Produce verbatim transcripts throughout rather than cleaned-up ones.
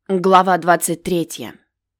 Глава двадцать третья.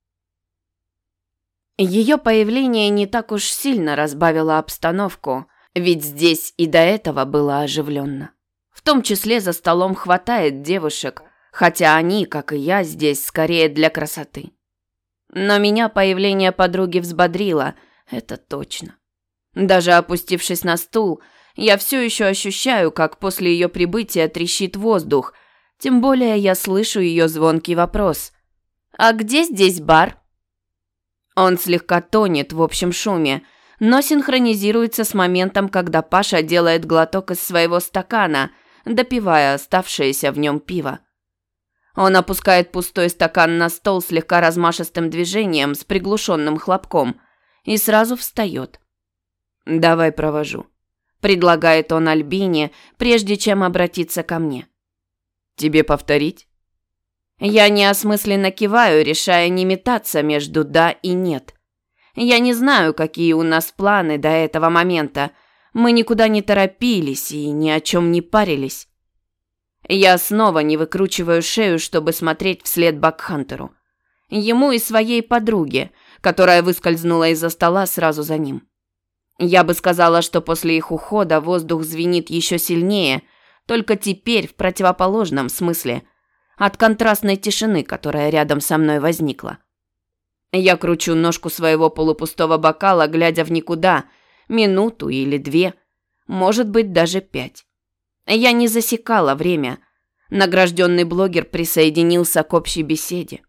Ее появление не так уж сильно разбавило обстановку, ведь здесь и до этого было оживленно. В том числе за столом хватает девушек, хотя они, как и я, здесь скорее для красоты. Но меня появление подруги взбодрило, это точно. Даже опустившись на стул, я все еще ощущаю, как после ее прибытия трещит воздух. Тем более я слышу ее звонкий вопрос. «А где здесь бар?» Он слегка тонет в общем шуме, но синхронизируется с моментом, когда Паша делает глоток из своего стакана, допивая оставшееся в нем пиво. Он опускает пустой стакан на стол слегка размашистым движением с приглушенным хлопком и сразу встает. «Давай провожу», – предлагает он Альбине, прежде чем обратиться ко мне. «Тебе повторить?» Я неосмысленно киваю, решая не метаться между «да» и «нет». Я не знаю, какие у нас планы до этого момента. Мы никуда не торопились и ни о чем не парились. Я снова не выкручиваю шею, чтобы смотреть вслед Бакхантеру. Ему и своей подруге, которая выскользнула из-за стола сразу за ним. Я бы сказала, что после их ухода воздух звенит еще сильнее, только теперь в противоположном смысле, от контрастной тишины, которая рядом со мной возникла. Я кручу ножку своего полупустого бокала, глядя в никуда, минуту или две, может быть, даже пять. Я не засекала время. Награжденный блогер присоединился к общей беседе.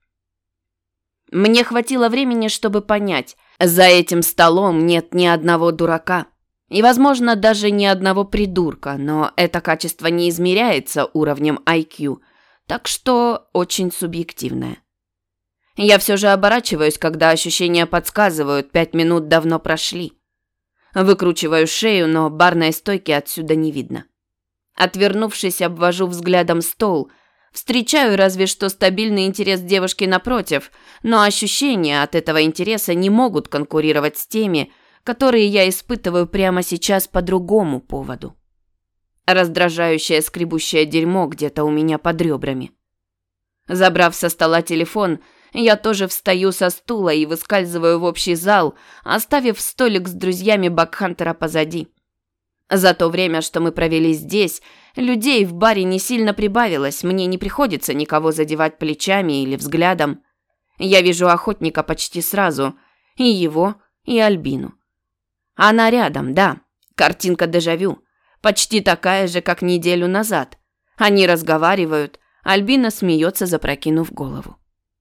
Мне хватило времени, чтобы понять, за этим столом нет ни одного дурака. И, возможно, даже ни одного придурка, но это качество не измеряется уровнем ай кью, так что очень субъективное. Я все же оборачиваюсь, когда ощущения подсказывают, пять минут давно прошли. Выкручиваю шею, но барной стойки отсюда не видно. Отвернувшись, обвожу взглядом стол, встречаю разве что стабильный интерес девушки напротив, но ощущения от этого интереса не могут конкурировать с теми, которые я испытываю прямо сейчас по другому поводу. Раздражающее скребущее дерьмо где-то у меня под ребрами. Забрав со стола телефон, я тоже встаю со стула и выскальзываю в общий зал, оставив столик с друзьями Бакхантера позади. За то время, что мы провели здесь, людей в баре не сильно прибавилось, мне не приходится никого задевать плечами или взглядом. Я вижу охотника почти сразу, и его, и Альбину. Она рядом, да, картинка дежавю, почти такая же, как неделю назад. Они разговаривают, Альбина смеется, запрокинув голову.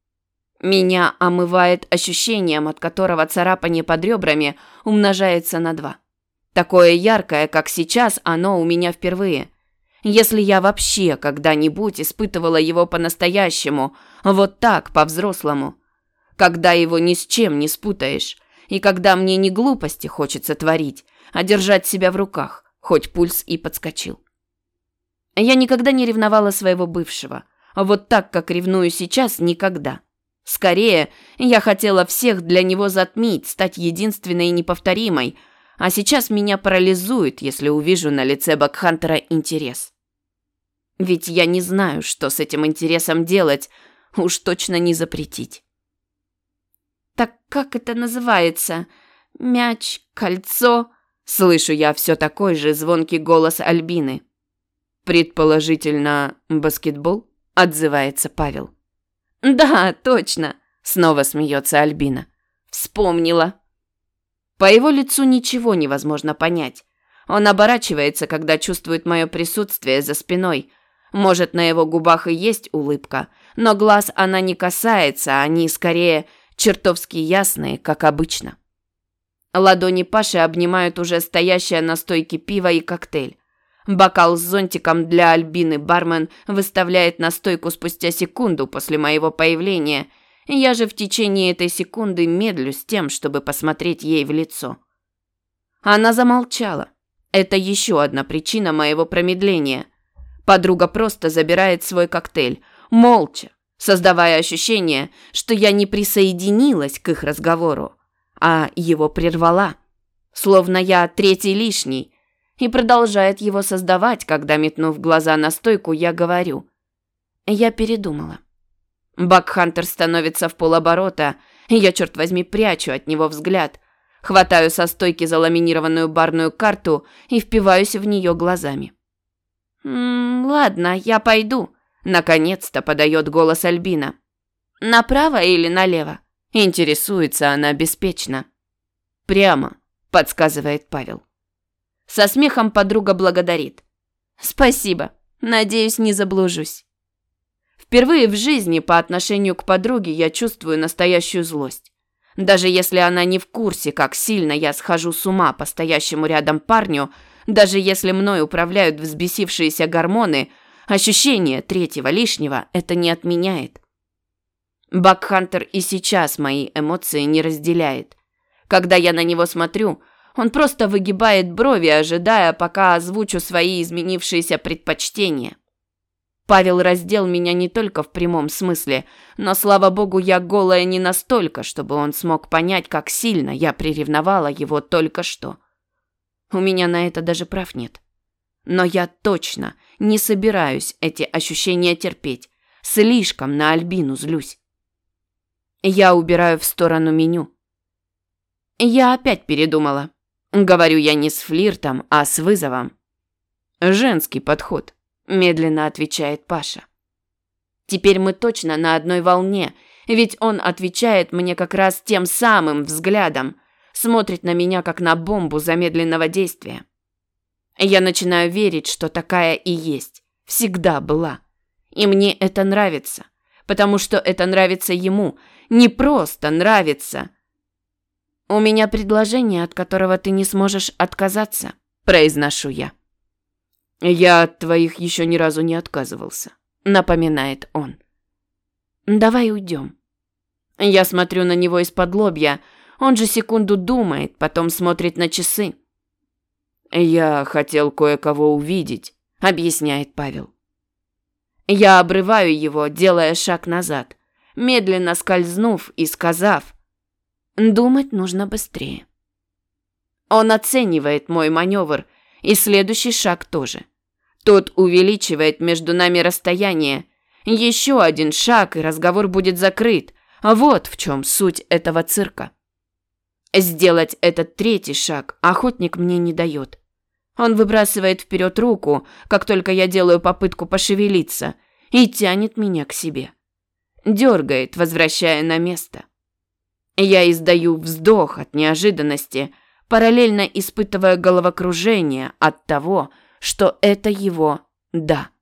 Меня омывает ощущением, от которого царапание под ребрами умножается на два. Такое яркое, как сейчас, оно у меня впервые. Если я вообще когда-нибудь испытывала его по-настоящему, вот так, по-взрослому, когда его ни с чем не спутаешь, и когда мне не глупости хочется творить, а держать себя в руках, хоть пульс и подскочил. Я никогда не ревновала своего бывшего, а вот так, как ревную сейчас, никогда. Скорее, я хотела всех для него затмить, стать единственной и неповторимой, а сейчас меня парализует, если увижу на лице Бакхантера интерес. Ведь я не знаю, что с этим интересом делать, уж точно не запретить. «Так как это называется? Мяч, кольцо?» Слышу я все такой же звонкий голос Альбины. «Предположительно, баскетбол?» – отзывается Павел. «Да, точно!» – снова смеется Альбина. «Вспомнила!» По его лицу ничего невозможно понять. Он оборачивается, когда чувствует мое присутствие за спиной. Может, на его губах и есть улыбка, но глаз она не касается, они скорее чертовски ясные, как обычно. Ладони Паши обнимают уже стоящее на стойке пиво и коктейль. Бокал с зонтиком для Альбины бармен выставляет на стойку спустя секунду после моего появления. Я же в течение этой секунды медлю с тем, чтобы посмотреть ей в лицо. Она замолчала. Это еще одна причина моего промедления. Подруга просто забирает свой коктейль, молча, создавая ощущение, что я не присоединилась к их разговору, а его прервала, словно я третий лишний, и продолжает его создавать, когда, метнув глаза на стойку, я говорю: «Я передумала. Бакхантер становится в полоборота, и я, черт возьми, прячу от него взгляд. Хватаю со стойки заламинированную барную карту и впиваюсь в нее глазами. «М-м, ладно, я пойду», – наконец-то подает голос Альбина. «Направо или налево?» – интересуется она беспечно. «Прямо», – подсказывает Павел. Со смехом подруга благодарит. «Спасибо, надеюсь, не заблужусь». Впервые в жизни по отношению к подруге я чувствую настоящую злость. Даже если она не в курсе, как сильно я схожу с ума по стоящему рядом парню, даже если мной управляют взбесившиеся гормоны, ощущение третьего лишнего это не отменяет. Бакхантер и сейчас мои эмоции не разделяет. Когда я на него смотрю, он просто выгибает брови, ожидая, пока озвучу свои изменившиеся предпочтения. Павел раздел меня не только в прямом смысле, но, слава богу, я голая не настолько, чтобы он смог понять, как сильно я приревновала его только что. У меня на это даже прав нет. Но я точно не собираюсь эти ощущения терпеть. Слишком на Альбину злюсь. Я убираю в сторону меню. Я опять передумала. Говорю я не с флиртом, а с вызовом. Женский подход. Медленно отвечает Паша. Теперь мы точно на одной волне, ведь он отвечает мне как раз тем самым взглядом, смотрит на меня как на бомбу замедленного действия. Я начинаю верить, что такая и есть, всегда была. И мне это нравится, потому что это нравится ему, не просто нравится. «У меня предложение, от которого ты не сможешь отказаться», – произношу я. «Я от твоих еще ни разу не отказывался», – напоминает он. «Давай уйдем». Я смотрю на него из-под лобья. Он же секунду думает, потом смотрит на часы. «Я хотел кое-кого увидеть», – объясняет Павел. Я обрываю его, делая шаг назад, медленно скользнув и сказав: «Думать нужно быстрее». Он оценивает мой маневр, и следующий шаг тоже. Тот увеличивает между нами расстояние. Еще один шаг, и разговор будет закрыт. Вот в чем суть этого цирка. Сделать этот третий шаг охотник мне не дает. Он выбрасывает вперед руку, как только я делаю попытку пошевелиться, и тянет меня к себе. Дергает, возвращая на место. Я издаю вздох от неожиданности, параллельно испытывая головокружение от того, что это его «да».